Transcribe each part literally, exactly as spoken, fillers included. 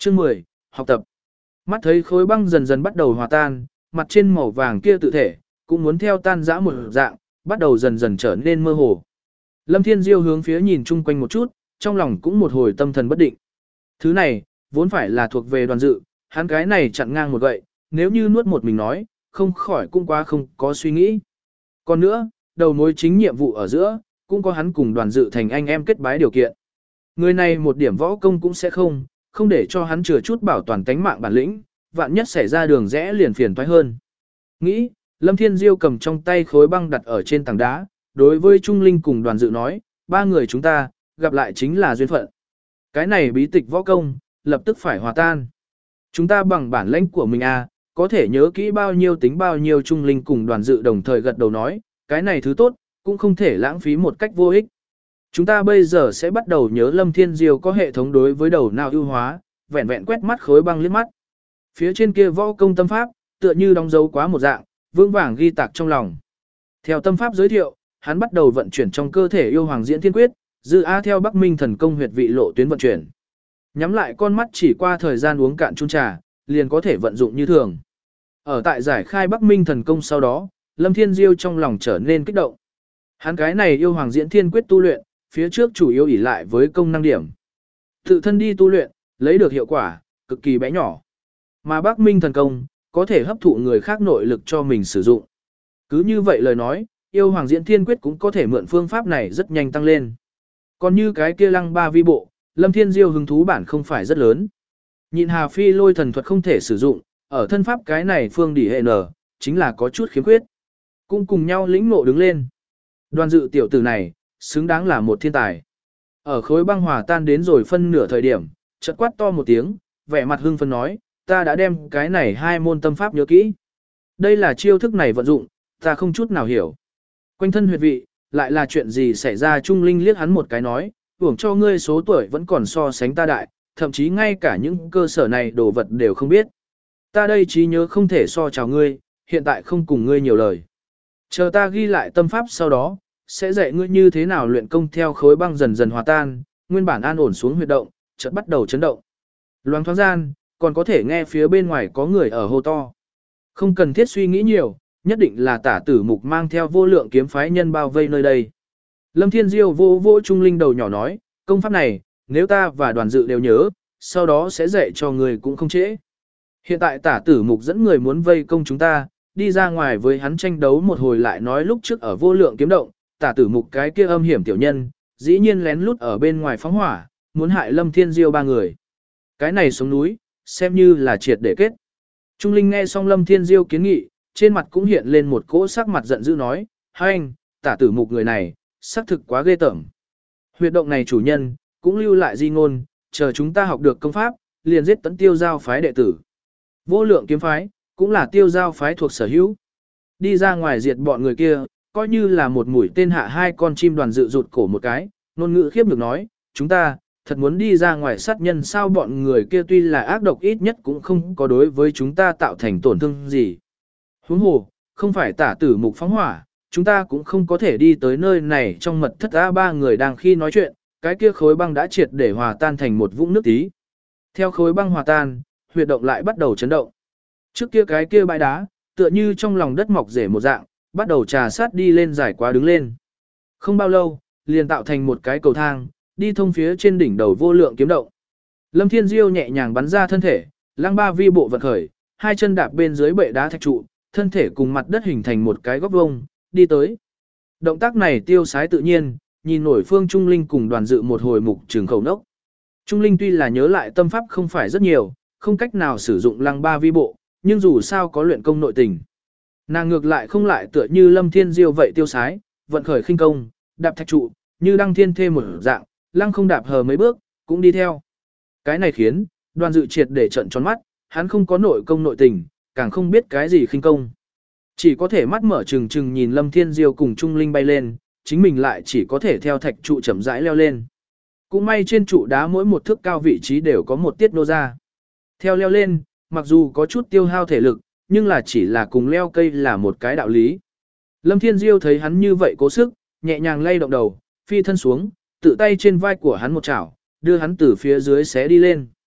Chương mười, học tập. Mắt thấy khối băng dần dần bắt đầu hòa tan, mặt trên màu vàng kia tự thể, cũng muốn theo tan rã một dạng, bắt đầu dần dần trở nên mơ hồ. Lâm Thiên Diêu hướng phía nhìn chung quanh một chút, trong lòng cũng một hồi tâm thần bất định. Thứ này, vốn phải là thuộc về Đoàn Dự, hắn cái này chặn ngang một gậy, nếu như nuốt một mình nói, không khỏi cũng quá không có suy nghĩ. Còn nữa, đầu mối chính nhiệm vụ ở giữa, cũng có hắn cùng Đoàn Dự thành anh em kết bái điều kiện. Người này một điểm võ công cũng sẽ không, không để cho hắn chừa chút bảo toàn tánh mạng bản lĩnh, vạn nhất xảy ra đường rẽ liền phiền toái hơn. Nghĩ, Lâm Thiên Diêu cầm trong tay khối băng đặt ở trên tảng đá, đối với Trung Linh cùng Đoàn Dự nói, ba người chúng ta, gặp lại chính là duyên phận. Cái này bí tịch võ công, lập tức phải hòa tan. Chúng ta bằng bản lãnh của mình à, có thể nhớ kỹ bao nhiêu tính bao nhiêu. Trung Linh cùng Đoàn Dự đồng thời gật đầu nói, cái này thứ tốt, cũng không thể lãng phí một cách vô ích. Chúng ta bây giờ sẽ bắt đầu nhớ Lâm Thiên Diêu có hệ thống đối với đầu nào ưu hóa, vẹn vẹn quét mắt khối băng liếc mắt. Phía trên kia võ công tâm pháp, tựa như đóng dấu quá một dạng, vương vàng ghi tạc trong lòng. Theo tâm pháp giới thiệu, hắn bắt đầu vận chuyển trong cơ thể yêu hoàng diễn thiên quyết, dư a theo Bắc Minh thần công huyệt vị lộ tuyến vận chuyển. Nhắm lại con mắt chỉ qua thời gian uống cạn chung trà, liền có thể vận dụng như thường. Ở tại giải khai Bắc Minh thần công sau đó, Lâm Thiên Diêu trong lòng trở nên kích động. Hắn cái này yêu hoàng diễn thiên quyết tu luyện, phía trước chủ yếu ỷ lại với công năng điểm. Tự thân đi tu luyện, lấy được hiệu quả, cực kỳ bé nhỏ. Mà Bắc Minh thần công, có thể hấp thụ người khác nội lực cho mình sử dụng. Cứ như vậy lời nói, yêu hoàng diễn thiên quyết cũng có thể mượn phương pháp này rất nhanh tăng lên. Còn như cái kia lăng ba vi bộ, Lâm Thiên Diêu hứng thú bản không phải rất lớn. Nhịn Hà Phi lôi thần thuật không thể sử dụng, ở thân pháp cái này phương đỉ hệ nở, chính là có chút khiếm khuyết. Cũng cùng nhau lĩnh ngộ đứng lên. Đoàn Dự tiểu tử này, xứng đáng là một thiên tài. Ở khối băng hòa tan đến rồi phân nửa thời điểm, chợt quát to một tiếng, vẻ mặt hưng phấn nói, ta đã đem cái này hai môn tâm pháp nhớ kỹ. Đây là chiêu thức này vận dụng, ta không chút nào hiểu. Quanh thân huyệt vị, lại là chuyện gì xảy ra? Trung Linh liếc hắn một cái nói, hưởng cho ngươi số tuổi vẫn còn so sánh ta đại, thậm chí ngay cả những cơ sở này đồ vật đều không biết. Ta đây trí nhớ không thể so chào ngươi, hiện tại không cùng ngươi nhiều lời. Chờ ta ghi lại tâm pháp sau đó, sẽ dạy ngươi như thế nào luyện công. Theo khối băng dần dần hòa tan, nguyên bản an ổn xuống huyệt động, chợt bắt đầu chấn động. Loáng thoáng gian, còn có thể nghe phía bên ngoài có người ở hô to. Không cần thiết suy nghĩ nhiều, nhất định là Tả Tử Mục mang theo vô lượng kiếm phái nhân bao vây nơi đây. Lâm Thiên Diêu vô vô Trung Linh đầu nhỏ nói, công pháp này, nếu ta và Đoàn Dự đều nhớ, sau đó sẽ dạy cho người cũng không trễ. Hiện tại Tả Tử Mục dẫn người muốn vây công chúng ta, đi ra ngoài với hắn tranh đấu một hồi lại nói lúc trước ở vô lượng kiếm động, Tả Tử Mục cái kia âm hiểm tiểu nhân, dĩ nhiên lén lút ở bên ngoài phóng hỏa, muốn hại Lâm Thiên Diêu ba người. Cái này xuống núi, xem như là triệt để kết. Trung Linh nghe xong Lâm Thiên Diêu kiến nghị, trên mặt cũng hiện lên một cỗ sắc mặt giận dữ nói, hai anh, Tả Tử Mục người này, xác thực quá ghê tởm. Huyệt động này chủ nhân, cũng lưu lại di ngôn, chờ chúng ta học được công pháp, liền giết tấn Tiêu Giao phái đệ tử. Vô lượng kiếm phái, cũng là Tiêu Giao phái thuộc sở hữu. Đi ra ngoài diệt bọn người kia, coi như là một mũi tên hạ hai con chim. Đoàn Dự rụt cổ một cái, ngôn ngữ khiếp được nói, chúng ta, thật muốn đi ra ngoài sát nhân sao? Bọn người kia tuy là ác độc, ít nhất cũng không có đối với chúng ta tạo thành tổn thương gì. Huống hồ, không phải Tả Tử Mục phóng hỏa, chúng ta cũng không có thể đi tới nơi này. Trong mật thất A ba người đang khi nói chuyện, cái kia khối băng đã triệt để hòa tan thành một vũng nước tí. Theo khối băng hòa tan, huyệt động lại bắt đầu chấn động. Trước kia cái kia bãi đá, tựa như trong lòng đất mọc rễ một dạng, bắt đầu trà sát đi lên giải quá đứng lên. Không bao lâu, liền tạo thành một cái cầu thang, đi thông phía trên đỉnh đầu vô lượng kiếm động. Lâm Thiên Diêu nhẹ nhàng bắn ra thân thể, lăng ba vi bộ vận khởi, hai chân đạp bên dưới bệ đá thạch trụ, thân thể cùng mặt đất hình thành một cái góc vuông, đi tới. Động tác này tiêu sái tự nhiên, nhìn nổi Phương Trung Linh cùng Đoàn Dự một hồi mục trường khẩu nốc. Trung Linh tuy là nhớ lại tâm pháp không phải rất nhiều, không cách nào sử dụng lăng ba vi bộ, nhưng dù sao có luyện công nội tình. Nàng ngược lại không lại tựa như Lâm Thiên Diêu vậy tiêu sái, vận khởi khinh công, đạp thạch trụ, như đăng thiên thêm một dạng, lăng không đạp hờ mấy bước, cũng đi theo. Cái này khiến Đoàn Dự triệt để trận tròn mắt, hắn không có nội công nội tình, càng không biết cái gì khinh công. Chỉ có thể mắt mở trừng trừng nhìn Lâm Thiên Diêu cùng Trung Linh bay lên, chính mình lại chỉ có thể theo thạch trụ chậm rãi leo lên. Cũng may trên trụ đá mỗi một thước cao vị trí đều có một tiết nô ra. Theo leo lên, mặc dù có chút tiêu hao thể lực, nhưng là chỉ là cùng leo cây là một cái đạo lý. Lâm Thiên Diêu thấy hắn như vậy cố sức, nhẹ nhàng lay động đầu, phi thân xuống, tự tay trên vai của hắn một chảo, đưa hắn từ phía dưới xé đi lên.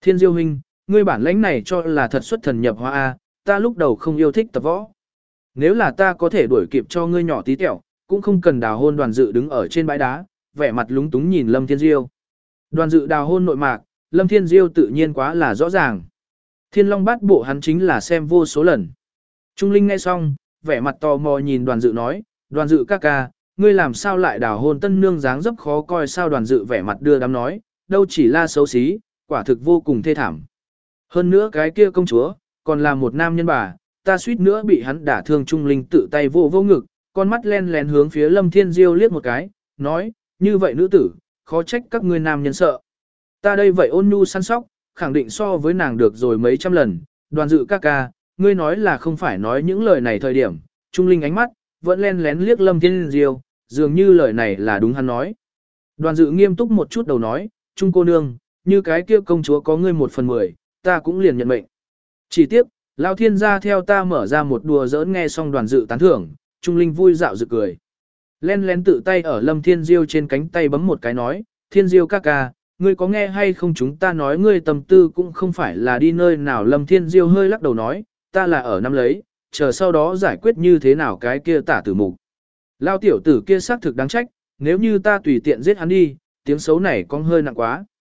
Thiên Diêu huynh, ngươi bản lãnh này cho là thật xuất thần nhập hóa a, ta lúc đầu không yêu thích tập võ. Nếu là ta có thể đuổi kịp cho ngươi nhỏ tí tẹo, cũng không cần đào hôn Đoàn Dự đứng ở trên bãi đá, vẻ mặt lúng túng nhìn Lâm Thiên Diêu. Đoàn Dự đào hôn nội mạc, Lâm Thiên Diêu tự nhiên quá là rõ ràng. Thiên Long Bát Bộ hắn chính là xem vô số lần. Trung Linh nghe xong, vẻ mặt tò mò nhìn Đoàn Dự nói, Đoàn Dự ca ca, ngươi làm sao lại đào hôn tân nương dáng dấp khó coi sao? Đoàn Dự vẻ mặt đưa đám nói, đâu chỉ là xấu xí, quả thực vô cùng thê thảm. Hơn nữa cái kia công chúa, còn là một nam nhân bà, ta suýt nữa bị hắn đả thương. Trung Linh tự tay vô vô ngực, con mắt len lén hướng phía Lâm Thiên Diêu liếc một cái, nói, như vậy nữ tử, khó trách các ngươi nam nhân sợ. Ta đây vậy ôn nhu săn sóc, khẳng định so với nàng được rồi mấy trăm lần. Đoàn Dự ca ca, ngươi nói là không phải nói những lời này thời điểm. Trung Linh ánh mắt vẫn len lén liếc Lâm Thiên Diêu, dường như lời này là đúng hắn nói. Đoàn Dự nghiêm túc một chút đầu nói, Trung cô nương, như cái kia công chúa có ngươi một phần mười, ta cũng liền nhận mệnh. Chỉ tiếc, Lão Thiên gia theo ta mở ra một đùa giỡn. Nghe xong Đoàn Dự tán thưởng, Trung Linh vui dạo dự cười. Len lén tự tay ở Lâm Thiên Diêu trên cánh tay bấm một cái nói, Thiên Diêu ca ca, ngươi có nghe hay không? Chúng ta nói ngươi tâm tư cũng không phải là đi nơi nào. Lâm Thiên Diêu hơi lắc đầu nói, ta là ở năm lấy, chờ sau đó giải quyết như thế nào cái kia tả tử mục. Lao tiểu tử kia xác thực đáng trách, nếu như ta tùy tiện giết hắn đi, tiếng xấu này con hơi nặng quá.